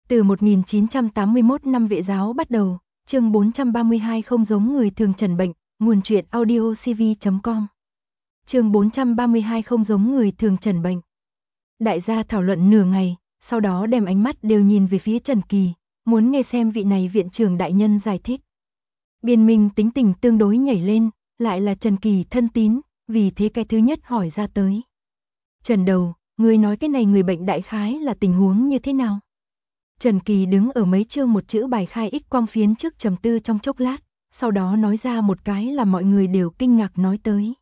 Từ 1981 năm vệ giáo bắt đầu, chương 432 không giống người thường trần bệnh, nguồn truyện audiocv.com. Chương 432 không giống người thường trần bệnh. Đại gia thảo luận nửa ngày, sau đó đem ánh mắt đều nhìn về phía Trần Kỳ, muốn nghe xem vị này viện trưởng đại nhân giải thích. Biên Minh tính tình tương đối nhảy lên, lại là Trần Kỳ thân tín, vì thế cái thứ nhất hỏi ra tới. Trần Đầu, ngươi nói cái này người bệnh đại khái là tình huống như thế nào? Trần Kỳ đứng ở mấy chương một chữ bài khai X quang phiến trước trầm tư trong chốc lát, sau đó nói ra một cái là mọi người đều kinh ngạc nói tới.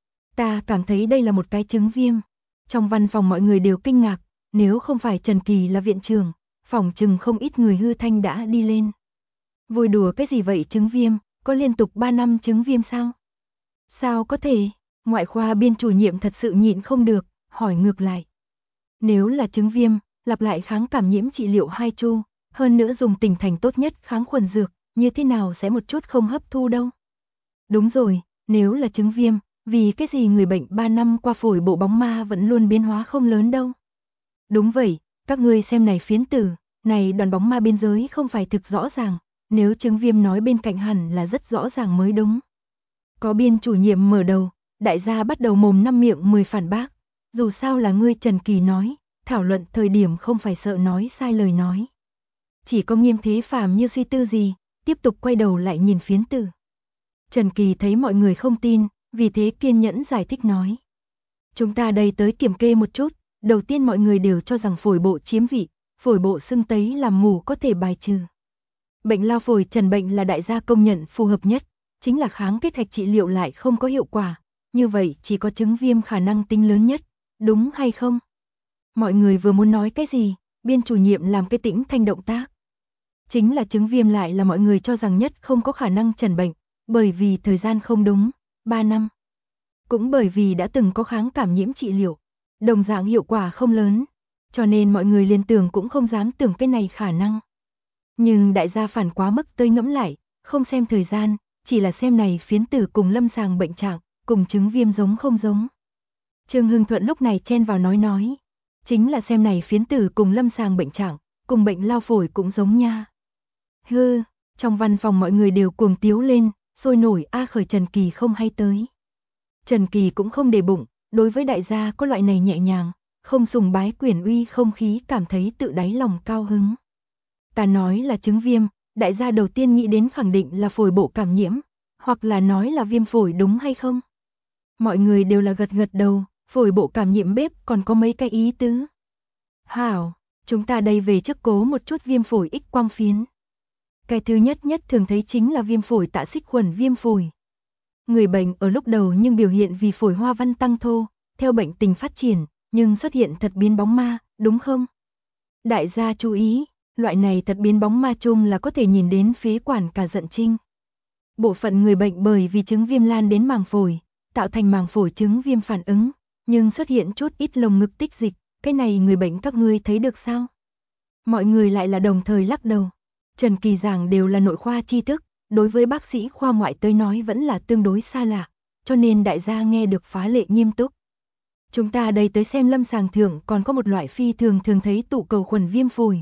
Ta cảm thấy đây là một cái chứng viêm. Trong văn phòng mọi người đều kinh ngạc, nếu không phải Trần Kỳ là viện trưởng, phòng chừng không ít người hư thanh đã đi lên. Vui đùa cái gì vậy chứng viêm, có liên tục 3 năm chứng viêm sao? Sao có thể, ngoại khoa biên chủ nhiệm thật sự nhịn không được, hỏi ngược lại. Nếu là chứng viêm, lặp lại kháng cảm nhiễm trị liệu 2 chu, hơn nữa dùng tỉnh thành tốt nhất kháng khuẩn dược, như thế nào sẽ một chút không hấp thu đâu? Đúng rồi, nếu là chứng viêm, vì cái gì người bệnh 3 năm qua phổi bộ bóng ma vẫn luôn biến hóa không lớn đâu? Đúng vậy, các ngươi xem này phiến tử, này đoàn bóng ma biên giới không phải thực rõ ràng, nếu chứng viêm nói bên cạnh hẳn là rất rõ ràng mới đúng. Có biên chủ nhiệm mở đầu, đại gia bắt đầu mồm năm miệng 10 phản bác, dù sao là ngươi Trần Kỳ nói, thảo luận thời điểm không phải sợ nói sai lời nói. Chỉ có Nghiêm Thế Phàm như suy tư gì, tiếp tục quay đầu lại nhìn phiến tử. Trần Kỳ thấy mọi người không tin, vì thế kiên nhẫn giải thích nói. Chúng ta đây tới kiểm kê một chút, đầu tiên mọi người đều cho rằng phổi bộ chiếm vị, phổi bộ sưng tấy làm mù có thể bài trừ. Bệnh lao phổi trần bệnh là đại gia công nhận phù hợp nhất, chính là kháng kết hạch trị liệu lại không có hiệu quả, như vậy chỉ có chứng viêm khả năng tính lớn nhất, đúng hay không? Mọi người vừa muốn nói cái gì, biên chủ nhiệm làm cái tĩnh thanh động tác. Chính là chứng viêm lại là mọi người cho rằng nhất không có khả năng trần bệnh, bởi vì thời gian không đúng, 3 năm. Cũng bởi vì đã từng có kháng cảm nhiễm trị liệu, đồng dạng hiệu quả không lớn, cho nên mọi người liên tưởng cũng không dám tưởng cái này khả năng. Nhưng đại gia phản quá mức tơi ngẫm lại, không xem thời gian, chỉ là xem này phiến tử cùng lâm sàng bệnh trạng, cùng chứng viêm giống không giống. Trương Hưng Thuận lúc này chen vào nói, chính là xem này phiến tử cùng lâm sàng bệnh trạng, cùng bệnh lao phổi cũng giống nha. Hư, trong văn phòng mọi người đều cuồng tiếu lên, sôi nổi a khởi Trần Kỳ không hay tới. Trần Kỳ cũng không để bụng, đối với đại gia có loại này nhẹ nhàng, không sùng bái quyền uy không khí cảm thấy tự đáy lòng cao hứng. Ta nói là chứng viêm, đại gia đầu tiên nghĩ đến khẳng định là phổi bộ cảm nhiễm, hoặc là nói là viêm phổi đúng hay không? Mọi người đều là gật gật đầu, phổi bộ cảm nhiễm bếp còn có mấy cái ý tứ. Hảo, chúng ta đây về trước cố một chút viêm phổi X quang phiến. Cái thứ nhất thường thấy chính là viêm phổi tạ xích khuẩn viêm phổi. Người bệnh ở lúc đầu nhưng biểu hiện vì phổi hoa văn tăng thô, theo bệnh tình phát triển, nhưng xuất hiện thật biến bóng ma, đúng không? Đại gia chú ý, loại này thật biến bóng ma chung là có thể nhìn đến phế quản cả giận trinh. Bộ phận người bệnh bởi vì chứng viêm lan đến màng phổi, tạo thành màng phổi chứng viêm phản ứng, nhưng xuất hiện chút ít lồng ngực tích dịch, cái này người bệnh các ngươi thấy được sao? Mọi người lại là đồng thời lắc đầu. Trần Kỳ giảng đều là nội khoa tri thức, đối với bác sĩ khoa ngoại tới nói vẫn là tương đối xa lạ, cho nên đại gia nghe được phá lệ nghiêm túc. Chúng ta đây tới xem lâm sàng thượng còn có một loại phi thường thấy tụ cầu khuẩn viêm phổi.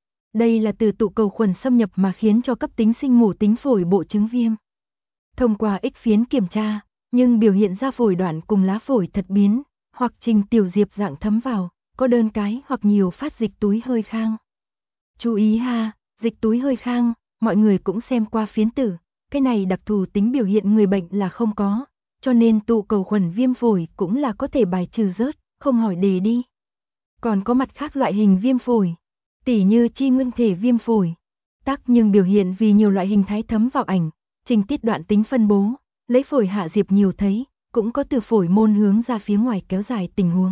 Đây là từ tụ cầu khuẩn xâm nhập mà khiến cho cấp tính sinh mủ tính phổi bộ chứng viêm. Thông qua X phiến kiểm tra, nhưng biểu hiện ra phổi đoạn cùng lá phổi thật biến, hoặc trình tiểu diệp dạng thấm vào, có đơn cái hoặc nhiều phát dịch túi hơi khang. Chú ý ha, dịch túi hơi khang, mọi người cũng xem qua phiến tử, cái này đặc thù tính biểu hiện người bệnh là không có, cho nên tụ cầu khuẩn viêm phổi cũng là có thể bài trừ rớt, không hỏi đề đi. Còn có mặt khác loại hình viêm phổi, tỉ như chi nguyên thể viêm phổi, tác nhưng biểu hiện vì nhiều loại hình thái thấm vào ảnh, trình tiết đoạn tính phân bố, lấy phổi hạ diệp nhiều thấy, cũng có từ phổi môn hướng ra phía ngoài kéo dài tình huống.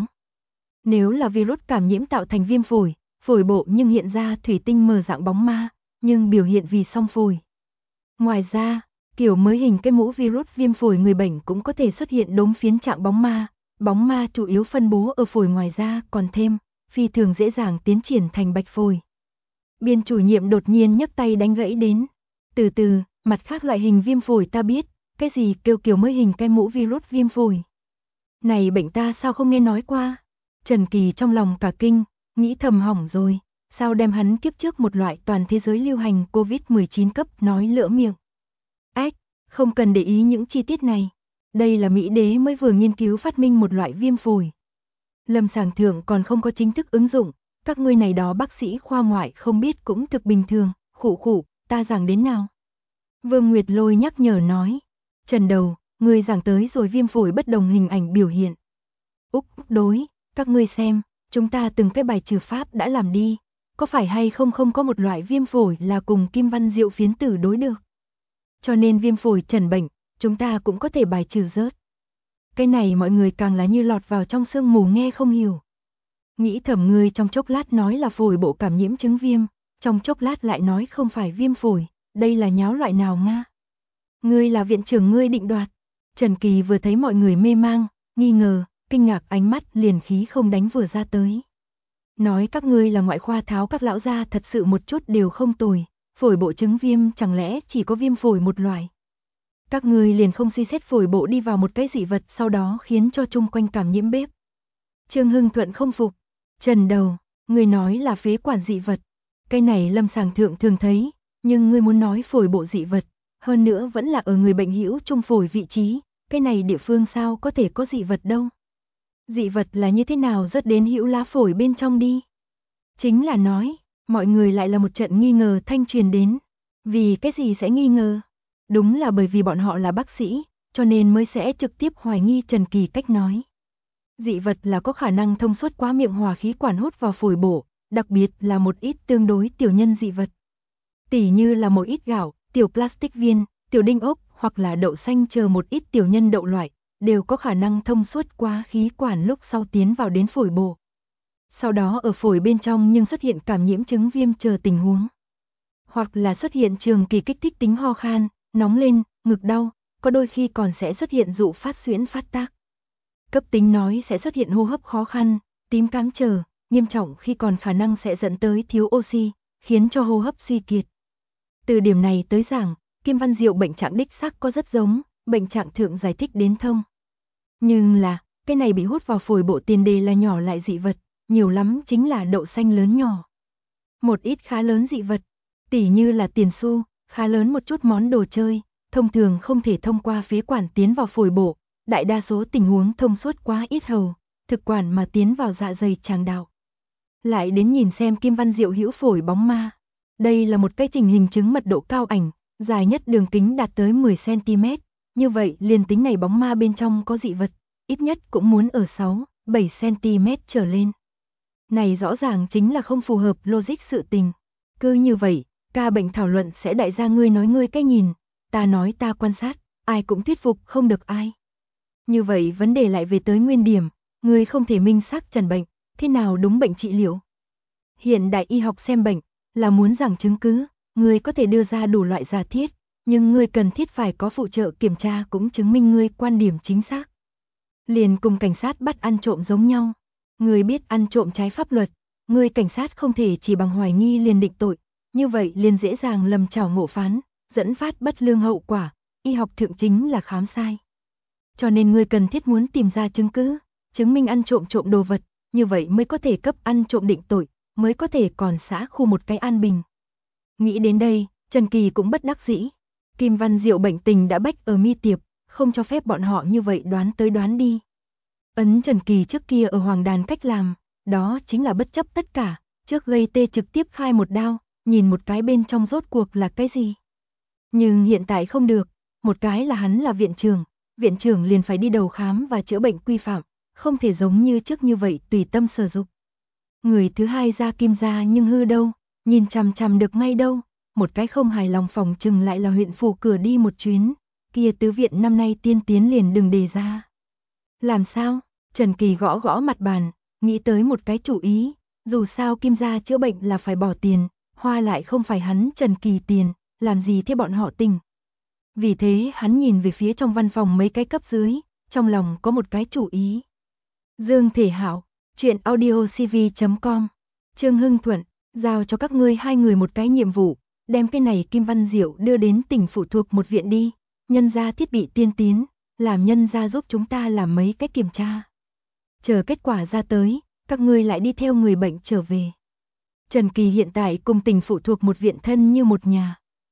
Nếu là virus cảm nhiễm tạo thành viêm phổi, phổi bộ nhưng hiện ra thủy tinh mờ dạng bóng ma, nhưng biểu hiện vì song phổi. Ngoài ra, kiểu mới hình cái mũ virus viêm phổi người bệnh cũng có thể xuất hiện đốm phiến trạng bóng ma chủ yếu phân bố ở phổi ngoài da còn thêm, phi thường dễ dàng tiến triển thành bạch phổi. Biên chủ nhiệm đột nhiên nhấc tay đánh gãy đến. Từ từ, mặt khác loại hình viêm phổi ta biết, cái gì kêu kiểu mới hình cái mũ virus viêm phổi. Này bệnh ta sao không nghe nói qua? Trần Kỳ trong lòng cả kinh, nghĩ thầm hỏng rồi, sao đem hắn kiếp trước một loại toàn thế giới lưu hành COVID-19 cấp nói lỡ miệng. Ách, không cần để ý những chi tiết này. Đây là Mỹ đế mới vừa nghiên cứu phát minh một loại viêm phổi. Lâm sàng thượng còn không có chính thức ứng dụng, các ngươi này đó bác sĩ khoa ngoại không biết cũng thực bình thường, khụ, ta giảng đến nào. Vương Nguyệt Lôi nhắc nhở nói, Trần Đầu, ngươi giảng tới rồi viêm phổi bất đồng hình ảnh biểu hiện. Úc đối, các ngươi xem, chúng ta từng cái bài trừ pháp đã làm đi, có phải hay không có một loại viêm phổi là cùng kim văn diệu phiến tử đối được. Cho nên viêm phổi trần bệnh, chúng ta cũng có thể bài trừ rớt. Cái này mọi người càng là như lọt vào trong sương mù nghe không hiểu. Nghĩ thầm ngươi trong chốc lát nói là phổi bộ cảm nhiễm chứng viêm, trong chốc lát lại nói không phải viêm phổi, đây là nháo loại nào nga? Ngươi là viện trưởng ngươi định đoạt. Trần Kỳ vừa thấy mọi người mê mang, nghi ngờ, kinh ngạc ánh mắt liền khí không đánh vừa ra tới. Nói các ngươi là ngoại khoa tháo các lão gia thật sự một chút đều không tồi, phổi bộ chứng viêm chẳng lẽ chỉ có viêm phổi một loại. Các ngươi liền không suy xét phổi bộ đi vào một cái dị vật sau đó khiến cho chung quanh cảm nhiễm bếp. Trương Hưng Thuận không phục. Trần Đầu, ngươi nói là phế quản dị vật. Cái này lâm sàng thượng thường thấy, nhưng ngươi muốn nói phổi bộ dị vật, hơn nữa vẫn là ở người bệnh hữu trung phổi vị trí, cái này địa phương sao có thể có dị vật đâu. Dị vật là như thế nào rớt đến hữu lá phổi bên trong đi. Chính là nói, mọi người lại là một trận nghi ngờ thanh truyền đến. Vì cái gì sẽ nghi ngờ? Đúng là bởi vì bọn họ là bác sĩ, cho nên mới sẽ trực tiếp hoài nghi Trần Kỳ cách nói. Dị vật là có khả năng thông suốt qua miệng hòa khí quản hút vào phổi bộ, đặc biệt là một ít tương đối tiểu nhân dị vật. Tỉ như là một ít gạo, tiểu plastic viên, tiểu đinh ốc hoặc là đậu xanh chờ một ít tiểu nhân đậu loại, đều có khả năng thông suốt qua khí quản lúc sau tiến vào đến phổi bộ. Sau đó ở phổi bên trong nhưng xuất hiện cảm nhiễm chứng viêm chờ tình huống. Hoặc là xuất hiện trường kỳ kích thích tính ho khan, nóng lên, ngực đau, có đôi khi còn sẽ xuất hiện dụ phát xuyễn phát tác. Cấp tính nói sẽ xuất hiện hô hấp khó khăn, tím cám chờ, nghiêm trọng khi còn khả năng sẽ dẫn tới thiếu oxy, khiến cho hô hấp suy kiệt. Từ điểm này tới giảng, Kim Văn Diệu bệnh trạng đích xác có rất giống, bệnh trạng thượng giải thích đến thông. Nhưng là, cái này bị hút vào phổi bộ tiền đề là nhỏ lại dị vật, nhiều lắm chính là đậu xanh lớn nhỏ. Một ít khá lớn dị vật, tỉ như là tiền xu, khá lớn một chút món đồ chơi, thông thường không thể thông qua phế quản tiến vào phổi bộ, đại đa số tình huống thông suốt quá ít hầu, thực quản mà tiến vào dạ dày tràng đạo. Lại đến nhìn xem Kim Văn Diệu hữu phổi bóng ma. Đây là một cái trình hình chứng mật độ cao ảnh, dài nhất đường kính đạt tới 10 cm, như vậy liền tính này bóng ma bên trong có dị vật, ít nhất cũng muốn ở 6-7 cm trở lên. Này rõ ràng chính là không phù hợp logic sự tình. Cứ như vậy, ca bệnh thảo luận sẽ đại gia ngươi nói ngươi cái nhìn, ta nói ta quan sát, ai cũng thuyết phục không được ai. Như vậy vấn đề lại về tới nguyên điểm, ngươi không thể minh xác trần bệnh, thế nào đúng bệnh trị liệu. Hiện đại y học xem bệnh, là muốn giảng chứng cứ, ngươi có thể đưa ra đủ loại giả thiết, nhưng ngươi cần thiết phải có phụ trợ kiểm tra cũng chứng minh ngươi quan điểm chính xác. Liền cùng cảnh sát bắt ăn trộm giống nhau, ngươi biết ăn trộm trái pháp luật, ngươi cảnh sát không thể chỉ bằng hoài nghi liền định tội, như vậy liền dễ dàng lầm trảo ngộ phán, dẫn phát bất lương hậu quả, y học thượng chính là khám sai. Cho nên ngươi cần thiết muốn tìm ra chứng cứ, chứng minh ăn trộm đồ vật, như vậy mới có thể cấp ăn trộm định tội, mới có thể còn xã khu một cái an bình. Nghĩ đến đây, Trần Kỳ cũng bất đắc dĩ. Kim Văn Diệu bệnh tình đã bách ở mi tiệp, không cho phép bọn họ như vậy đoán tới đoán đi. Ấn Trần Kỳ trước kia ở Hoàng Đàn cách làm, đó chính là bất chấp tất cả, trước gây tê trực tiếp khai một đao, nhìn một cái bên trong rốt cuộc là cái gì. Nhưng hiện tại không được, một cái là hắn là viện trưởng liền phải đi đầu khám và chữa bệnh quy phạm, không thể giống như trước như vậy tùy tâm sử dụng. Người thứ hai ra Kim gia nhưng hư đâu, nhìn chằm chằm được ngay đâu, một cái không hài lòng phòng chừng lại là huyện phủ cửa đi một chuyến, kia tứ viện năm nay tiên tiến liền đừng đề ra. Làm sao? Trần Kỳ gõ gõ mặt bàn, nghĩ tới một cái chủ ý, dù sao Kim gia chữa bệnh là phải bỏ tiền, hoa lại không phải hắn Trần Kỳ tiền, làm gì thế bọn họ tình. Vì thế hắn nhìn về phía trong văn phòng mấy cái cấp dưới, trong lòng có một cái chủ ý. Dương Thể Hảo, chuyện audiocv.com, Trương Hưng Thuận, giao cho các ngươi hai người một cái nhiệm vụ, đem cái này Kim Văn Diệu đưa đến tỉnh phụ thuộc một viện đi, nhân ra thiết bị tiên tiến, làm nhân ra giúp chúng ta làm mấy cái kiểm tra. Chờ kết quả ra tới, các ngươi lại đi theo người bệnh trở về. Trần Kỳ hiện tại cùng Tỉnh phụ thuộc một viện thân như một nhà.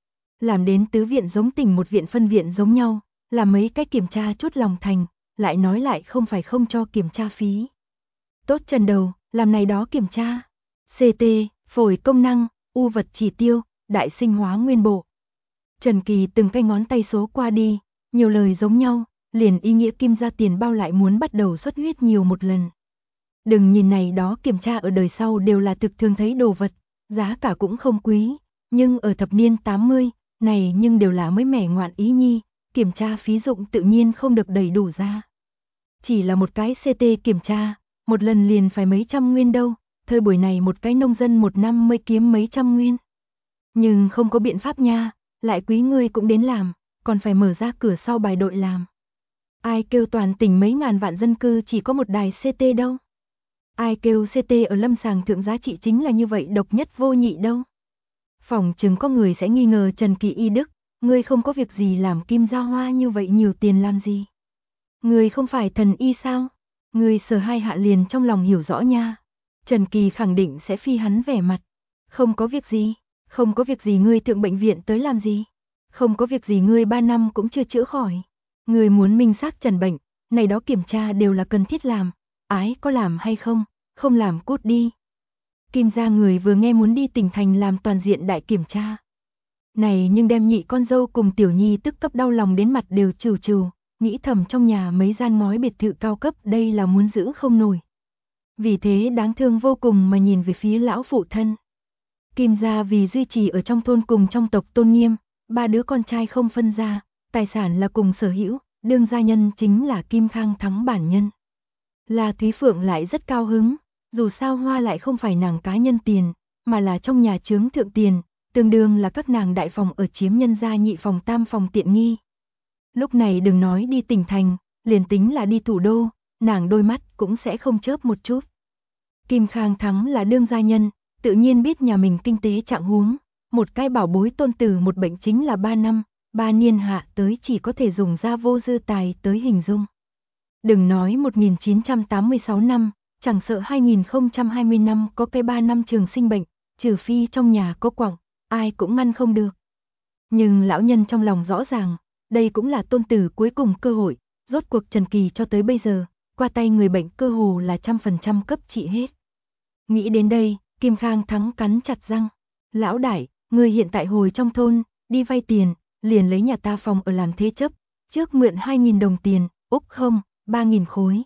Làm đến tứ viện giống Tỉnh một viện phân viện giống nhau, làm mấy cách kiểm tra chút lòng thành, lại nói lại không phải không cho kiểm tra phí. Tốt Trần Đầu, làm này đó kiểm tra. CT, phổi công năng, u vật chỉ tiêu, đại sinh hóa nguyên bộ. Trần Kỳ từng cái ngón tay số qua đi, nhiều lời giống nhau, liền ý nghĩa Kim gia tiền bao lại muốn bắt đầu xuất huyết nhiều một lần. Đừng nhìn này đó kiểm tra ở đời sau đều là thực thường thấy đồ vật, giá cả cũng không quý, nhưng ở thập niên 80, này nhưng đều là mới mẻ ngoạn ý nhi, kiểm tra phí dụng tự nhiên không được đầy đủ ra. Chỉ là một cái CT kiểm tra, một lần liền phải mấy trăm nguyên đâu, thời buổi này một cái nông dân một năm mới kiếm mấy trăm nguyên. Nhưng không có biện pháp nha, lại quý ngươi cũng đến làm, còn phải mở ra cửa sau bài đội làm. Ai kêu toàn tỉnh mấy ngàn vạn dân cư chỉ có một đài CT đâu. Ai kêu CT ở lâm sàng thượng giá trị chính là như vậy độc nhất vô nhị đâu. Phỏng chừng có người sẽ nghi ngờ Trần Kỳ y đức, ngươi không có việc gì làm Kim gia hoa như vậy nhiều tiền làm gì. Ngươi không phải thần y sao? Ngươi sờ hai hạ liền trong lòng hiểu rõ nha. Trần Kỳ khẳng định sẽ phi hắn vẻ mặt. Không có việc gì, không có việc gì ngươi thượng bệnh viện tới làm gì. Không có việc gì ngươi 3 năm cũng chưa chữa khỏi. Ngươi muốn minh xác trần bệnh, này đó kiểm tra đều là cần thiết làm. Ái có làm hay không, không làm cút đi. Kim gia người vừa nghe muốn đi tỉnh thành làm toàn diện đại kiểm tra. Này nhưng đem nhị con dâu cùng tiểu nhi tức cấp đau lòng đến mặt đều trừ trừ, nghĩ thầm trong nhà mấy gian ngói biệt thự cao cấp đây là muốn giữ không nổi. Vì thế đáng thương vô cùng mà nhìn về phía lão phụ thân. Kim gia vì duy trì ở trong thôn cùng trong tộc tôn nghiêm, 3 đứa con trai không phân ra, tài sản là cùng sở hữu, đương gia nhân chính là Kim Khang Thắng bản nhân. Là Thúy Phượng lại rất cao hứng, dù sao hoa lại không phải nàng cá nhân tiền, mà là trong nhà chướng thượng tiền, tương đương là các nàng đại phòng ở chiếm nhân gia nhị phòng tam phòng tiện nghi. Lúc này đừng nói đi tỉnh thành, liền tính là đi thủ đô, nàng đôi mắt cũng sẽ không chớp một chút. Kim Khang Thắng là đương gia nhân, tự nhiên biết nhà mình kinh tế trạng huống, một cái bảo bối tôn tử một bệnh chính là 3 năm, 3 niên hạ tới chỉ có thể dùng ra vô dư tài tới hình dung. Đừng nói 1986 năm, chẳng sợ 2020 năm có cái 3 năm trường sinh bệnh, trừ phi trong nhà có quặng, ai cũng ngăn không được. Nhưng lão nhân trong lòng rõ ràng, đây cũng là tôn tử cuối cùng cơ hội, rốt cuộc Trần Kỳ cho tới bây giờ, qua tay người bệnh cơ hồ là 100% cấp trị hết. Nghĩ đến đây, Kim Khang Thắng cắn chặt răng. Lão đại, người hiện tại hồi trong thôn, đi vay tiền, liền lấy nhà ta phòng ở làm thế chấp, trước mượn 2.000 đồng tiền, úc không, 3.000 khối.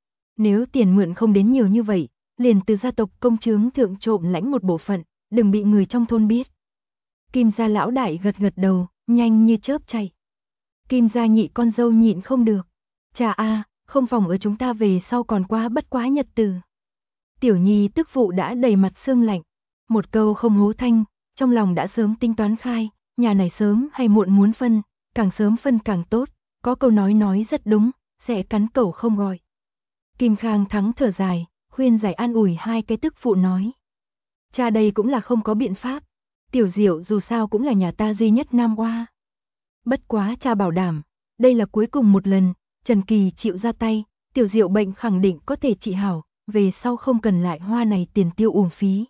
Nếu tiền mượn không đến nhiều như vậy, liền từ gia tộc công chướng thượng trộm lãnh một bộ phận, đừng bị người trong thôn biết. Kim gia lão đại gật gật đầu, nhanh như chớp chạy. Kim gia nhị con dâu nhịn không được. Chà a, không phòng ở chúng ta về sau còn quá bất quá nhật từ. Tiểu nhi tức phụ đã đầy mặt sương lạnh. Một câu không hố thanh, trong lòng đã sớm tính toán khai, nhà này sớm hay muộn muốn phân, càng sớm phân càng tốt, có câu nói rất đúng, sẽ cắn cẩu không gọi. Kim Khang Thắng thở dài, khuyên giải an ủi hai cái tức phụ nói. Cha đây cũng là không có biện pháp, Tiểu Diệu dù sao cũng là nhà ta duy nhất nam oa. Bất quá cha bảo đảm, đây là cuối cùng một lần, Trần Kỳ chịu ra tay, Tiểu Diệu bệnh khẳng định có thể trị hảo, về sau không cần lại hoa này tiền tiêu uổng phí.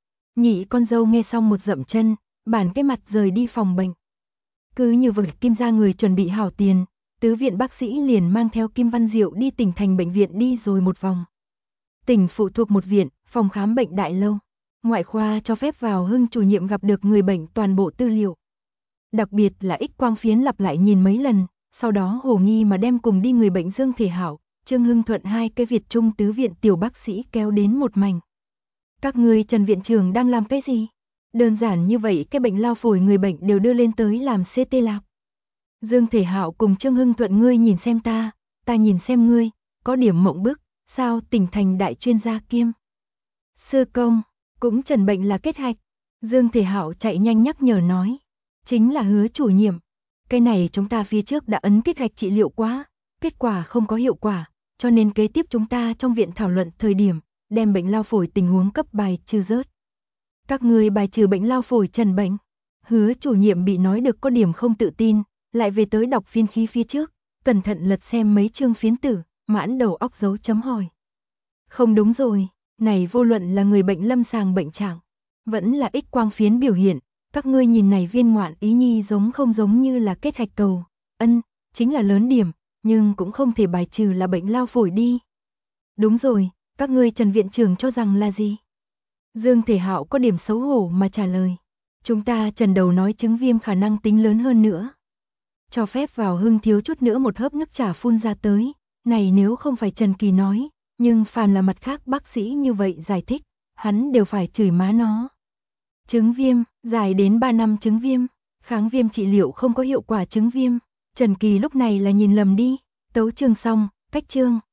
Nhị con dâu nghe xong một dậm chân, bản cái mặt rời đi phòng bệnh. Cứ như vậy Kim gia người chuẩn bị hảo tiền, tứ viện bác sĩ liền mang theo Kim Văn Diệu đi tỉnh thành bệnh viện đi rồi một vòng. Tỉnh phụ thuộc một viện, phòng khám bệnh đại lâu. Ngoại khoa cho phép vào Hưng chủ nhiệm gặp được người bệnh toàn bộ tư liệu. Đặc biệt là X quang phiến lặp lại nhìn mấy lần, sau đó hồ nghi mà đem cùng đi người bệnh Dương Thể Hảo, Trương Hưng Thuận hai cái Việt Trung tứ viện tiểu bác sĩ kéo đến một mảnh. Các ngươi Trần viện trưởng đang làm cái gì? Đơn giản như vậy cái bệnh lao phổi người bệnh đều đưa lên tới làm CT lạc. Dương Thể Hạo cùng Trương Hưng Thuận ngươi nhìn xem ta nhìn xem ngươi, có điểm mộng bức, sao tỉnh thành đại chuyên gia kiêm. Sư công, cũng trần bệnh là kết hạch. Dương Thể Hạo chạy nhanh nhắc nhở nói. Chính là Hứa chủ nhiệm. Cái này chúng ta phía trước đã ấn kết hạch trị liệu quá, kết quả không có hiệu quả, cho nên kế tiếp chúng ta trong viện thảo luận thời điểm, đem bệnh lao phổi tình huống cấp bài trừ rớt. Các ngươi bài trừ bệnh lao phổi trần bệnh. Hứa chủ nhiệm bị nói được có điểm không tự tin, lại về tới đọc phiên khí phía trước, cẩn thận lật xem mấy chương phiến tử, mãn đầu óc dấu chấm hỏi. Không đúng rồi, này vô luận là người bệnh lâm sàng bệnh trạng, Vẫn là X quang phiến biểu hiện, các ngươi nhìn này viên ngoạn ý nhi giống không giống như là kết hạch cầu, chính là lớn điểm, nhưng cũng không thể bài trừ là bệnh lao phổi đi. Đúng rồi, các ngươi Trần viện trưởng cho rằng là gì? Dương Thể Hạo có điểm xấu hổ mà trả lời. Chúng ta Trần đầu nói chứng viêm khả năng tính lớn hơn nữa. Cho phép vào Hưng thiếu chút nữa một hớp nước trà phun ra tới, này nếu không phải Trần Kỳ nói, nhưng phàm là mặt khác bác sĩ như vậy giải thích, hắn đều phải chửi má nó. Chứng viêm, dài đến 3 năm chứng viêm, kháng viêm trị liệu không có hiệu quả chứng viêm, Trần Kỳ lúc này là nhìn lầm đi, tấu chương xong, cách chương.